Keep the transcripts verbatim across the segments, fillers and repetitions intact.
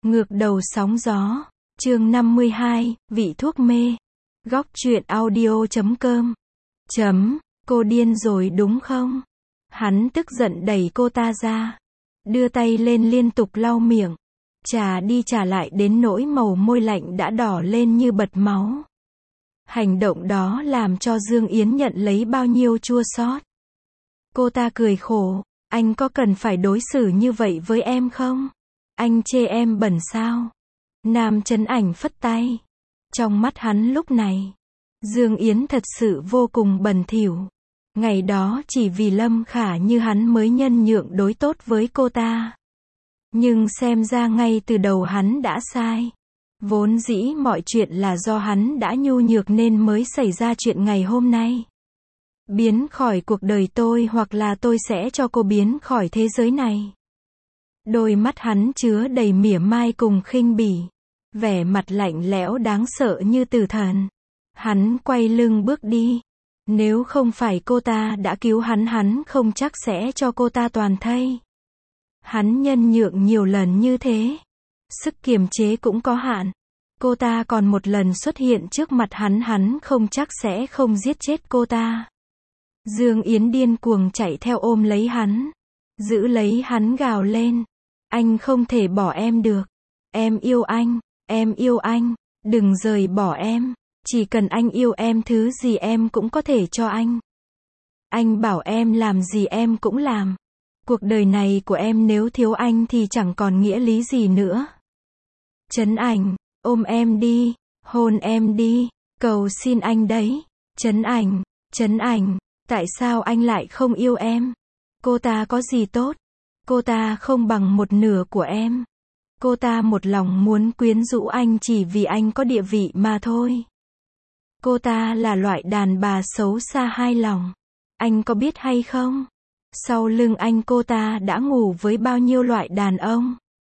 Ngược đầu sóng gió, chương năm mươi hai, vị thuốc mê. Góc truyện audio chấm com. Chấm, cô điên rồi đúng không? Hắn tức giận đẩy cô ta ra. Đưa tay lên liên tục lau miệng. Chà đi chà lại đến nỗi màu môi lạnh đã đỏ lên như bật máu. Hành động đó làm cho Dương Yến nhận lấy bao nhiêu chua xót. Cô ta cười khổ, anh có cần phải đối xử như vậy với em không? Anh chê em bẩn sao? Nam Chấn Ảnh phất tay. Trong mắt hắn lúc này, Dương Yến thật sự vô cùng bẩn thỉu. Ngày đó chỉ vì Lâm Khả như hắn mới nhân nhượng đối tốt với cô ta. Nhưng xem ra ngay từ đầu hắn đã sai. Vốn dĩ mọi chuyện là do hắn đã nhu nhược nên mới xảy ra chuyện ngày hôm nay. Biến khỏi cuộc đời tôi hoặc là tôi sẽ cho cô biến khỏi thế giới này. Đôi mắt hắn chứa đầy mỉa mai cùng khinh bỉ. Vẻ mặt lạnh lẽo đáng sợ như tử thần. Hắn quay lưng bước đi. Nếu không phải cô ta đã cứu hắn hắn không chắc sẽ cho cô ta toàn thây. Hắn nhân nhượng nhiều lần như thế. Sức kiềm chế cũng có hạn. Cô ta còn một lần xuất hiện trước mặt hắn hắn không chắc sẽ không giết chết cô ta. Dương Yến điên cuồng chạy theo ôm lấy hắn. Giữ lấy hắn gào lên. Anh không thể bỏ em được. Em yêu anh. Em yêu anh. Đừng rời bỏ em. Chỉ cần anh yêu em thứ gì em cũng có thể cho anh. Anh bảo em làm gì em cũng làm. Cuộc đời này của em nếu thiếu anh thì chẳng còn nghĩa lý gì nữa. Chấn Ảnh, ôm em đi. Hôn em đi. Cầu xin anh đấy. Chấn Ảnh, Chấn Ảnh, tại sao anh lại không yêu em? Cô ta có gì tốt? Cô ta không bằng một nửa của em. Cô ta một lòng muốn quyến rũ anh chỉ vì anh có địa vị mà thôi. Cô ta là loại đàn bà xấu xa hai lòng. Anh có biết hay không? Sau lưng anh cô ta đã ngủ với bao nhiêu loại đàn ông.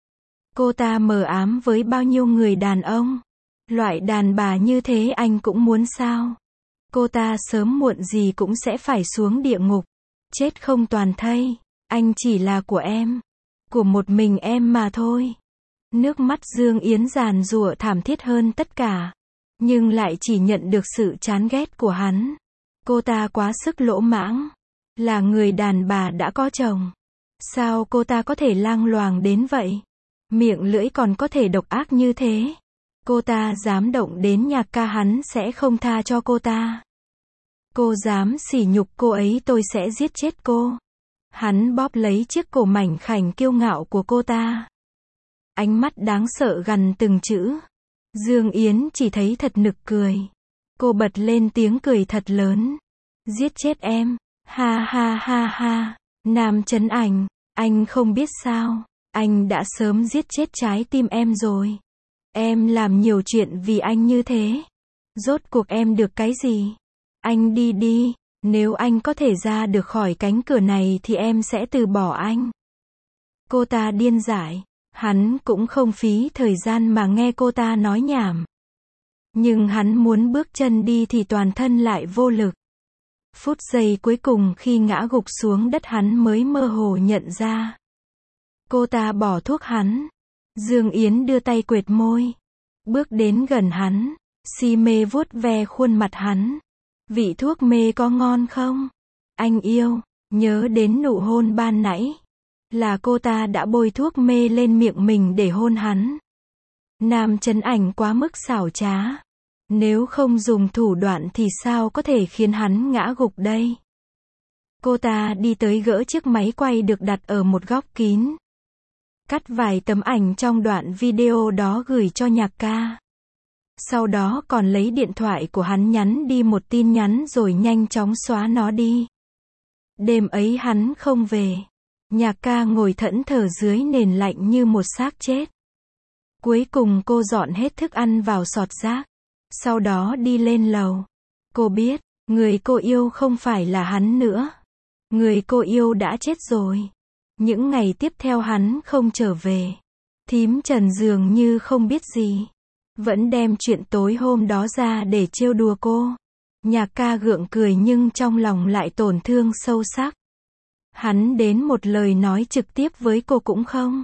Cô ta mờ ám với bao nhiêu người đàn ông. Loại đàn bà như thế anh cũng muốn sao? Cô ta sớm muộn gì cũng sẽ phải xuống địa ngục. Chết không toàn thây. Anh chỉ là của em. Của một mình em mà thôi. Nước mắt Dương Yến giàn giụa thảm thiết hơn tất cả. Nhưng lại chỉ nhận được sự chán ghét của hắn. Cô ta quá sức lỗ mãng. Là người đàn bà đã có chồng. Sao cô ta có thể lang loàng đến vậy? Miệng lưỡi còn có thể độc ác như thế. Cô ta dám động đến Nhạc Ca hắn sẽ không tha cho cô ta. Cô dám sỉ nhục cô ấy tôi sẽ giết chết cô. Hắn bóp lấy chiếc cổ mảnh khảnh kiêu ngạo của cô ta. Ánh mắt đáng sợ gằn từng chữ. Dương Yến chỉ thấy thật nực cười. Cô bật lên tiếng cười thật lớn. Giết chết em. Ha ha ha ha. Nam Chấn Ảnh, anh không biết sao. Anh đã sớm giết chết trái tim em rồi. Em làm nhiều chuyện vì anh như thế. Rốt cuộc em được cái gì? Anh đi đi. Nếu anh có thể ra được khỏi cánh cửa này thì em sẽ từ bỏ anh. Cô ta điên dại. Hắn cũng không phí thời gian mà nghe cô ta nói nhảm. Nhưng hắn muốn bước chân đi thì toàn thân lại vô lực. Phút giây cuối cùng khi ngã gục xuống đất hắn mới mơ hồ nhận ra. Cô ta bỏ thuốc hắn. Dương Yến đưa tay quệt môi. Bước đến gần hắn. Si mê vuốt ve khuôn mặt hắn. Vị thuốc mê có ngon không? Anh yêu. Nhớ đến nụ hôn ban nãy. Là cô ta đã bôi thuốc mê lên miệng mình để hôn hắn. Nam Chấn Ảnh quá mức xảo trá. Nếu không dùng thủ đoạn thì sao có thể khiến hắn ngã gục đây? Cô ta đi tới gỡ chiếc máy quay được đặt ở một góc kín. Cắt vài tấm ảnh trong đoạn video đó gửi cho Nhạc Ca. Sau đó còn lấy điện thoại của hắn nhắn đi một tin nhắn rồi nhanh chóng xóa nó đi. Đêm ấy hắn không về. Nhạc Ca ngồi thẫn thờ dưới nền lạnh như một xác chết. Cuối cùng cô dọn hết thức ăn vào sọt rác. Sau đó đi lên lầu. Cô biết, người cô yêu không phải là hắn nữa. Người cô yêu đã chết rồi. Những ngày tiếp theo hắn không trở về. Thím Trần dường như không biết gì. Vẫn đem chuyện tối hôm đó ra để trêu đùa cô. Nhạc Ca gượng cười nhưng trong lòng lại tổn thương sâu sắc. Hắn đến một lời nói trực tiếp với cô cũng không.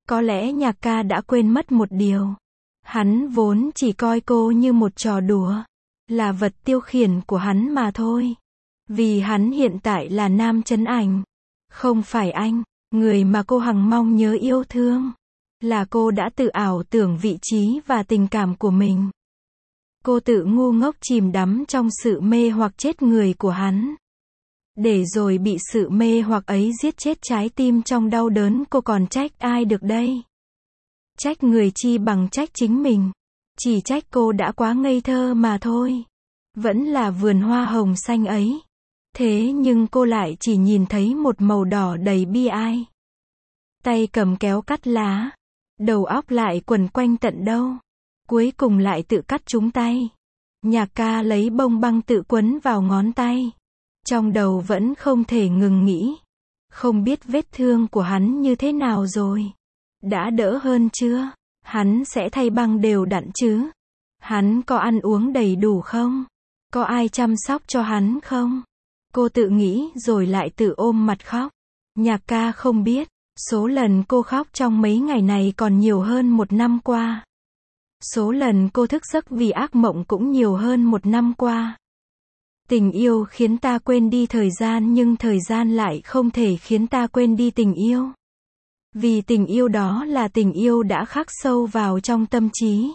Có lẽ Nhạc ca đã quên mất một điều. Hắn vốn chỉ coi cô như một trò đùa, là vật tiêu khiển của hắn mà thôi. Vì hắn hiện tại là Nam Chấn Ảnh, không phải anh, người mà cô hằng mong nhớ yêu thương. Là cô đã tự ảo tưởng vị trí và tình cảm của mình. Cô tự ngu ngốc chìm đắm trong sự mê hoặc chết người của hắn. Để rồi bị sự mê hoặc ấy giết chết trái tim trong đau đớn, cô còn trách ai được đây? Trách người chi bằng trách chính mình. Chỉ trách cô đã quá ngây thơ mà thôi. Vẫn là vườn hoa hồng xanh ấy. Thế nhưng cô lại chỉ nhìn thấy một màu đỏ đầy bi ai. Tay cầm kéo cắt lá. Đầu óc lại quẩn quanh tận đâu. Cuối cùng lại tự cắt chúng tay. Nhạc ca lấy bông băng tự quấn vào ngón tay. Trong đầu vẫn không thể ngừng nghĩ. Không biết vết thương của hắn như thế nào rồi. Đã đỡ hơn chưa? Hắn sẽ thay băng đều đặn chứ? Hắn có ăn uống đầy đủ không? Có ai chăm sóc cho hắn không? Cô tự nghĩ rồi lại tự ôm mặt khóc. Nhạc ca không biết, số lần cô khóc trong mấy ngày này còn nhiều hơn một năm qua. Số lần cô thức giấc vì ác mộng cũng nhiều hơn một năm qua. Tình yêu khiến ta quên đi thời gian, nhưng thời gian lại không thể khiến ta quên đi tình yêu. Vì tình yêu đó là tình yêu đã khắc sâu vào trong tâm trí.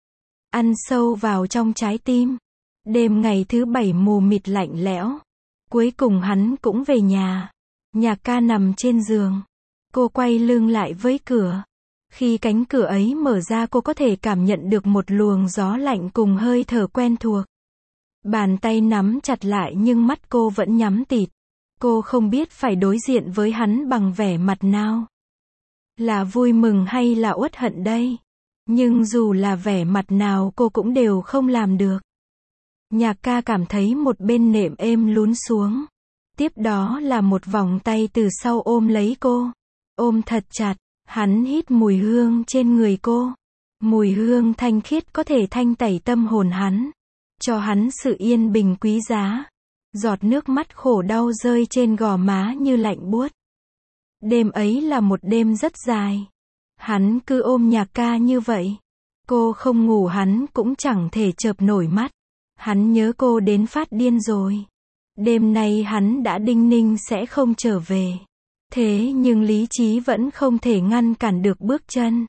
Ăn sâu vào trong trái tim. Đêm ngày thứ bảy mù mịt lạnh lẽo. Cuối cùng hắn cũng về nhà. Nhạc ca nằm trên giường. Cô quay lưng lại với cửa. Khi cánh cửa ấy mở ra, cô có thể cảm nhận được một luồng gió lạnh cùng hơi thở quen thuộc. Bàn tay nắm chặt lại nhưng mắt cô vẫn nhắm tịt. Cô không biết phải đối diện với hắn bằng vẻ mặt nào. Là vui mừng hay là uất hận đây? Nhưng dù là vẻ mặt nào cô cũng đều không làm được. Nhạc ca cảm thấy một bên nệm êm lún xuống. Tiếp đó là một vòng tay từ sau ôm lấy cô. Ôm thật chặt, hắn hít mùi hương trên người cô. Mùi hương thanh khiết có thể thanh tẩy tâm hồn hắn. Cho hắn sự yên bình quý giá. Giọt nước mắt khổ đau rơi trên gò má như lạnh buốt. Đêm ấy là một đêm rất dài. Hắn cứ ôm Nhạc ca như vậy. Cô không ngủ, hắn cũng chẳng thể chợp nổi mắt. Hắn nhớ cô đến phát điên rồi. Đêm nay hắn đã đinh ninh sẽ không trở về. Thế nhưng lý trí vẫn không thể ngăn cản được bước chân.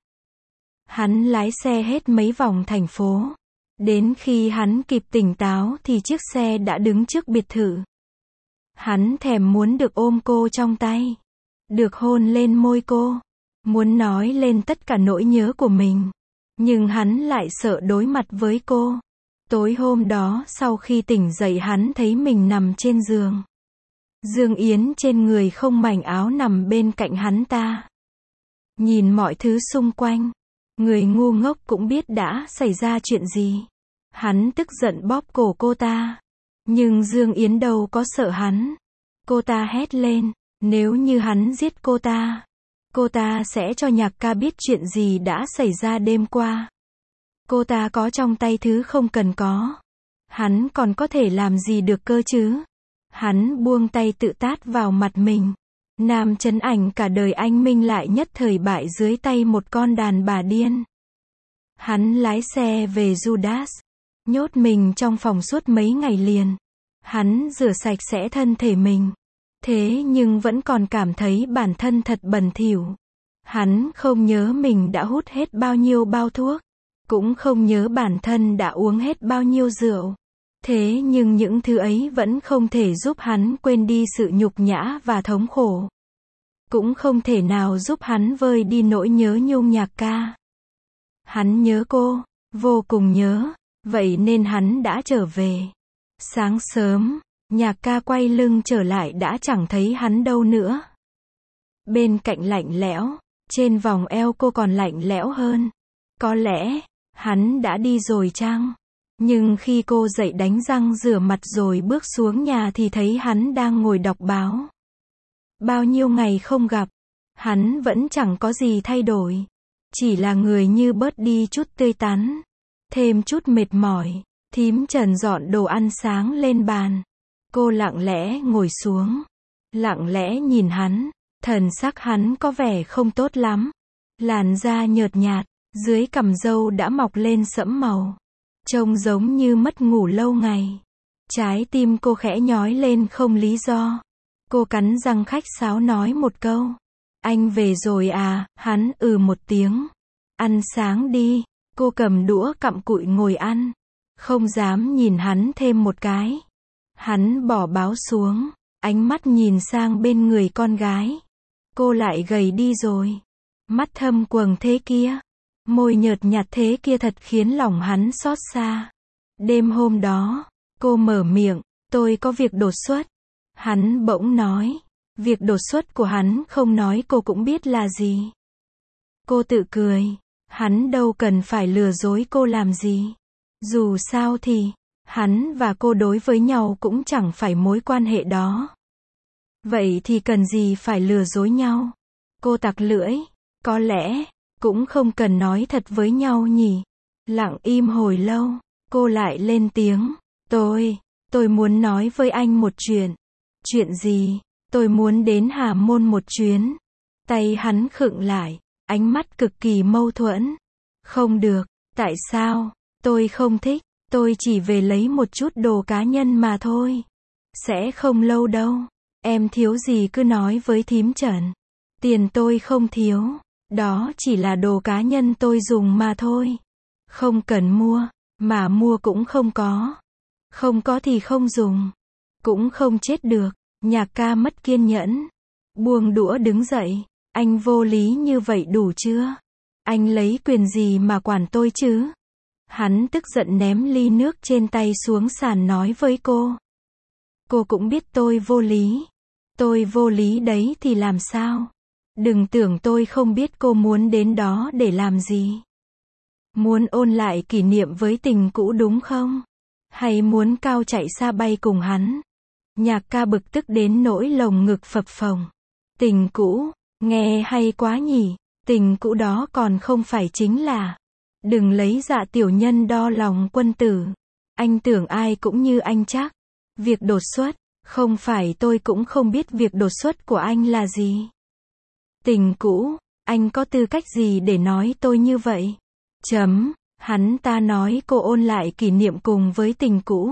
Hắn lái xe hết mấy vòng thành phố. Đến khi hắn kịp tỉnh táo thì chiếc xe đã đứng trước biệt thự. Hắn thèm muốn được ôm cô trong tay. Được hôn lên môi cô. Muốn nói lên tất cả nỗi nhớ của mình. Nhưng hắn lại sợ đối mặt với cô. Tối hôm đó sau khi tỉnh dậy hắn thấy mình nằm trên giường. Dương Yến trên người không mảnh áo nằm bên cạnh hắn ta. Nhìn mọi thứ xung quanh. Người ngu ngốc cũng biết đã xảy ra chuyện gì. Hắn tức giận bóp cổ cô ta. Nhưng Dương Yến đâu có sợ hắn. Cô ta hét lên. Nếu như hắn giết cô ta, cô ta sẽ cho Nhạc ca biết chuyện gì đã xảy ra đêm qua. Cô ta có trong tay thứ không cần có. Hắn còn có thể làm gì được cơ chứ? Hắn buông tay tự tát vào mặt mình. Nam Chấn Ảnh cả đời anh minh lại nhất thời bại dưới tay một con đàn bà điên. Hắn lái xe về Judas. Nhốt mình trong phòng suốt mấy ngày liền. Hắn rửa sạch sẽ thân thể mình. Thế nhưng vẫn còn cảm thấy bản thân thật bẩn thỉu. Hắn không nhớ mình đã hút hết bao nhiêu bao thuốc. Cũng không nhớ bản thân đã uống hết bao nhiêu rượu. Thế nhưng những thứ ấy vẫn không thể giúp hắn quên đi sự nhục nhã và thống khổ. Cũng không thể nào giúp hắn vơi đi nỗi nhớ nhung Nhạc ca. Hắn nhớ cô, vô cùng nhớ. Vậy nên hắn đã trở về. Sáng sớm, Nhạc ca quay lưng trở lại đã chẳng thấy hắn đâu nữa. Bên cạnh lạnh lẽo, trên vòng eo cô còn lạnh lẽo hơn. Có lẽ, hắn đã đi rồi chăng? Nhưng khi cô dậy đánh răng rửa mặt rồi bước xuống nhà thì thấy hắn đang ngồi đọc báo. Bao nhiêu ngày không gặp, hắn vẫn chẳng có gì thay đổi. Chỉ là người như bớt đi chút tươi tắn, thêm chút mệt mỏi. Thím Trần dọn đồ ăn sáng lên bàn. Cô lặng lẽ ngồi xuống, lặng lẽ nhìn hắn. Thần sắc hắn có vẻ không tốt lắm. Làn da nhợt nhạt, dưới cằm râu đã mọc lên sẫm màu. Trông giống như mất ngủ lâu ngày. Trái tim cô khẽ nhói lên không lý do. Cô cắn răng khách sáo nói một câu. Anh về rồi à, hắn ừ một tiếng. Ăn sáng đi, cô cầm đũa cặm cụi ngồi ăn. Không dám nhìn hắn thêm một cái. Hắn bỏ báo xuống, ánh mắt nhìn sang bên người con gái. Cô lại gầy đi rồi. Mắt thâm quầng thế kia, môi nhợt nhạt thế kia thật khiến lòng hắn xót xa. Đêm hôm đó, cô mở miệng, tôi có việc đột xuất. Hắn bỗng nói, việc đột xuất của hắn không nói cô cũng biết là gì. Cô tự cười, hắn đâu cần phải lừa dối cô làm gì. Dù sao thì, hắn và cô đối với nhau cũng chẳng phải mối quan hệ đó. Vậy thì cần gì phải lừa dối nhau? Cô tặc lưỡi, có lẽ, cũng không cần nói thật với nhau nhỉ. Lặng im hồi lâu, cô lại lên tiếng, tôi, tôi muốn nói với anh một chuyện. Chuyện gì? Tôi muốn đến Hà Môn một chuyến. Tay hắn khựng lại, ánh mắt cực kỳ mâu thuẫn. Không được, tại sao? Tôi không thích, tôi chỉ về lấy một chút đồ cá nhân mà thôi. Sẽ không lâu đâu. Em thiếu gì cứ nói với thím Trần. Tiền tôi không thiếu, đó chỉ là đồ cá nhân tôi dùng mà thôi. Không cần mua, mà mua cũng không có. Không có thì không dùng, cũng không chết được. Nhạc ca mất kiên nhẫn, buông đũa đứng dậy. Anh vô lý như vậy đủ chưa? Anh lấy quyền gì mà quản tôi chứ? Hắn tức giận ném ly nước trên tay xuống sàn nói với cô. Cô cũng biết tôi vô lý. Tôi vô lý đấy thì làm sao? Đừng tưởng tôi không biết cô muốn đến đó để làm gì. Muốn ôn lại kỷ niệm với tình cũ đúng không? Hay muốn cao chạy xa bay cùng hắn? Nhạc ca bực tức đến nỗi lồng ngực phập phồng. Tình cũ, nghe hay quá nhỉ, tình cũ đó còn không phải chính là. Đừng lấy dạ tiểu nhân đo lòng quân tử. Anh tưởng ai cũng như anh chắc. Việc đột xuất, không phải tôi cũng không biết việc đột xuất của anh là gì. Tình cũ, anh có tư cách gì để nói tôi như vậy? Chấm, hắn ta nói cô ôn lại kỷ niệm cùng với tình cũ.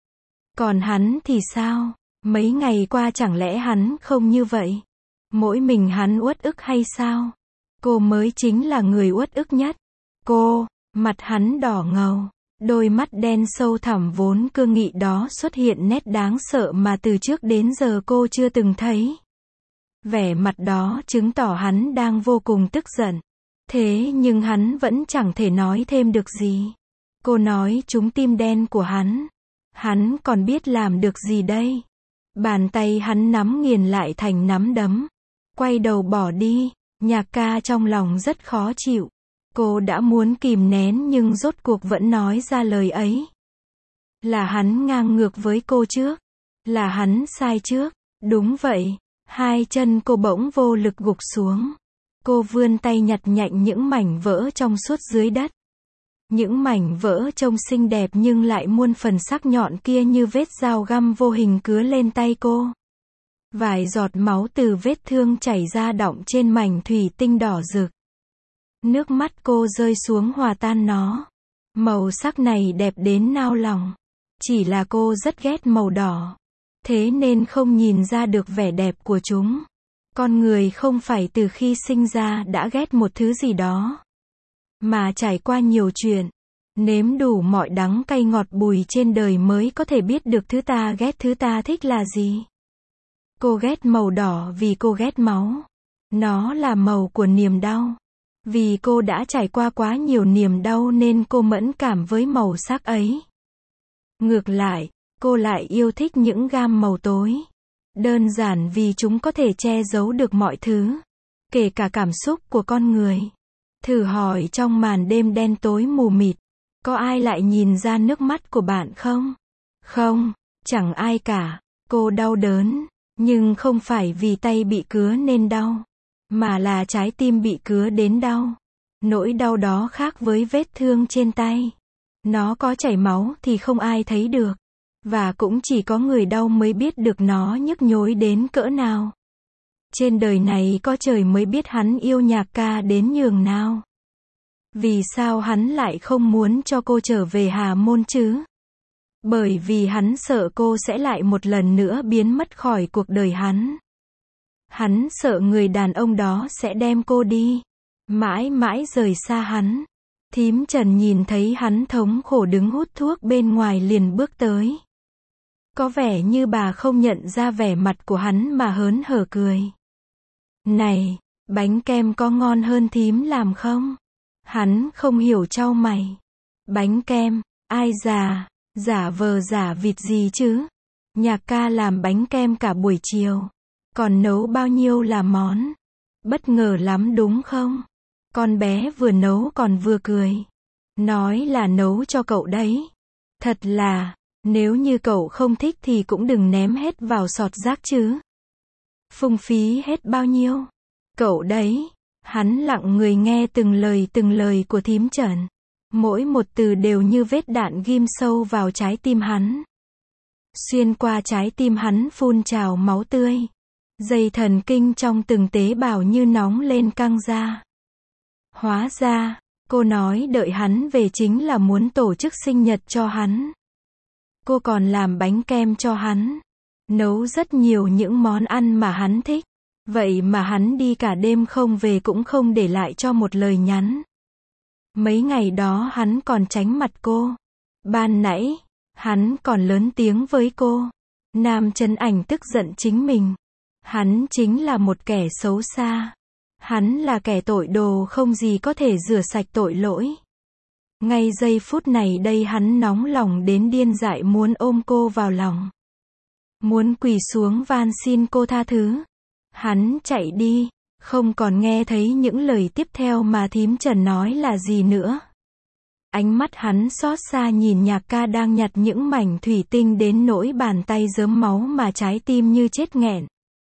Còn hắn thì sao? Mấy ngày qua chẳng lẽ hắn không như vậy? Mỗi mình hắn uất ức hay sao? Cô mới chính là người uất ức nhất. Cô, mặt hắn đỏ ngầu, đôi mắt đen sâu thẳm vốn cương nghị đó xuất hiện nét đáng sợ mà từ trước đến giờ cô chưa từng thấy. Vẻ mặt đó chứng tỏ hắn đang vô cùng tức giận. Thế nhưng hắn vẫn chẳng thể nói thêm được gì. Cô nói trúng tim đen của hắn. Hắn còn biết làm được gì đây? Bàn tay hắn nắm nghiền lại thành nắm đấm. Quay đầu bỏ đi. Nhạc ca trong lòng rất khó chịu. Cô đã muốn kìm nén nhưng rốt cuộc vẫn nói ra lời ấy. Là hắn ngang ngược với cô trước. Là hắn sai trước. Đúng vậy. Hai chân cô bỗng vô lực gục xuống. Cô vươn tay nhặt nhạnh những mảnh vỡ trong suốt dưới đất. Những mảnh vỡ trông xinh đẹp nhưng lại muôn phần sắc nhọn kia như vết dao găm vô hình cứa lên tay cô. Vài giọt máu từ vết thương chảy ra đọng trên mảnh thủy tinh đỏ rực. Nước mắt cô rơi xuống hòa tan nó. Màu sắc này đẹp đến nao lòng. Chỉ là cô rất ghét màu đỏ. Thế nên không nhìn ra được vẻ đẹp của chúng. Con người không phải từ khi sinh ra đã ghét một thứ gì đó. Mà trải qua nhiều chuyện. Nếm đủ mọi đắng cay ngọt bùi trên đời mới có thể biết được thứ ta ghét thứ ta thích là gì. Cô ghét màu đỏ vì cô ghét máu. Nó là màu của niềm đau. Vì cô đã trải qua quá nhiều niềm đau nên cô mẫn cảm với màu sắc ấy. Ngược lại, cô lại yêu thích những gam màu tối. Đơn giản vì chúng có thể che giấu được mọi thứ. Kể cả cảm xúc của con người. Thử hỏi trong màn đêm đen tối mù mịt. Có ai lại nhìn ra nước mắt của bạn không? Không, chẳng ai cả. Cô đau đớn. Nhưng không phải vì tay bị cứa nên đau. Mà là trái tim bị cứa đến đau. Nỗi đau đó khác với vết thương trên tay. Nó có chảy máu thì không ai thấy được. Và cũng chỉ có người đau mới biết được nó nhức nhối đến cỡ nào. Trên đời này có trời mới biết hắn yêu Nhạc Ca đến nhường nào. Vì sao hắn lại không muốn cho cô trở về Hà Môn chứ? Bởi vì hắn sợ cô sẽ lại một lần nữa biến mất khỏi cuộc đời hắn. Hắn sợ người đàn ông đó sẽ đem cô đi, mãi mãi rời xa hắn. Thím Trần nhìn thấy hắn thống khổ đứng hút thuốc bên ngoài liền bước tới. Có vẻ như bà không nhận ra vẻ mặt của hắn mà hớn hở cười. Này, bánh kem có ngon hơn thím làm không? Hắn không hiểu chau mày. Bánh kem, ai già, giả vờ giả vịt gì chứ? Nhạc Ca làm bánh kem cả buổi chiều. Còn nấu bao nhiêu là món? Bất ngờ lắm đúng không? Con bé vừa nấu còn vừa cười. Nói là nấu cho cậu đấy. Thật là, nếu như cậu không thích thì cũng đừng ném hết vào sọt rác chứ. Phung phí hết bao nhiêu? Cậu đấy. Hắn lặng người nghe từng lời từng lời của thím Trần. Mỗi một từ đều như vết đạn ghim sâu vào trái tim hắn. Xuyên qua trái tim hắn phun trào máu tươi. Dây thần kinh trong từng tế bào như nóng lên căng ra. Hóa ra, cô nói đợi hắn về chính là muốn tổ chức sinh nhật cho hắn. Cô còn làm bánh kem cho hắn. Nấu rất nhiều những món ăn mà hắn thích. Vậy mà hắn đi cả đêm không về cũng không để lại cho một lời nhắn. Mấy ngày đó hắn còn tránh mặt cô. Ban nãy, hắn còn lớn tiếng với cô. Nam Chấn Ảnh tức giận chính mình. Hắn chính là một kẻ xấu xa. Hắn là kẻ tội đồ không gì có thể rửa sạch tội lỗi. Ngay giây phút này đây hắn nóng lòng đến điên dại muốn ôm cô vào lòng. Muốn quỳ xuống van xin cô tha thứ. Hắn chạy đi, không còn nghe thấy những lời tiếp theo mà thím Trần nói là gì nữa. Ánh mắt hắn xót xa nhìn Nhạc Ca đang nhặt những mảnh thủy tinh đến nỗi bàn tay rớm máu mà trái tim như chết nghẹn.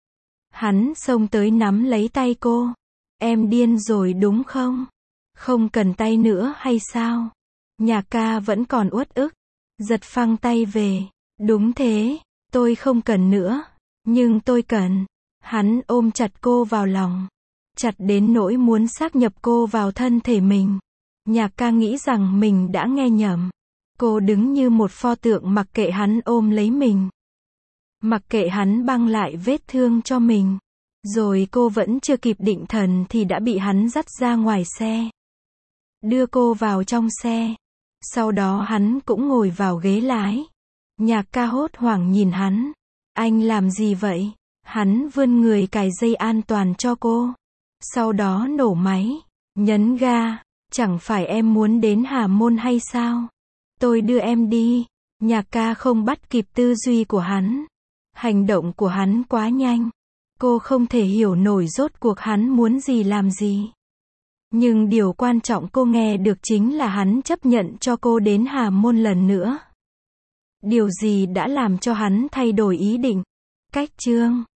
Hắn xông tới nắm lấy tay cô. Em điên rồi đúng không? Không cần tay nữa hay sao? Nhạc Ca vẫn còn uất ức. Giật phăng tay về. Đúng thế, tôi không cần nữa. Nhưng tôi cần. Hắn ôm chặt cô vào lòng. Chặt đến nỗi muốn xác nhập cô vào thân thể mình. Nhạc Ca nghĩ rằng mình đã nghe nhầm. Cô đứng như một pho tượng mặc kệ hắn ôm lấy mình. Mặc kệ hắn băng lại vết thương cho mình. Rồi cô vẫn chưa kịp định thần thì đã bị hắn dắt ra ngoài xe. Đưa cô vào trong xe. Sau đó hắn cũng ngồi vào ghế lái. Nhạc Ca hốt hoảng nhìn hắn. Anh làm gì vậy? Hắn vươn người cài dây an toàn cho cô. Sau đó nổ máy. Nhấn ga. Chẳng phải em muốn đến Hà Môn hay sao? Tôi đưa em đi. Nhạc Ca không bắt kịp tư duy của hắn. Hành động của hắn quá nhanh. Cô không thể hiểu nổi rốt cuộc hắn muốn gì làm gì. Nhưng điều quan trọng cô nghe được chính là hắn chấp nhận cho cô đến Hà Môn lần nữa. Điều gì đã làm cho hắn thay đổi ý định? Cách chương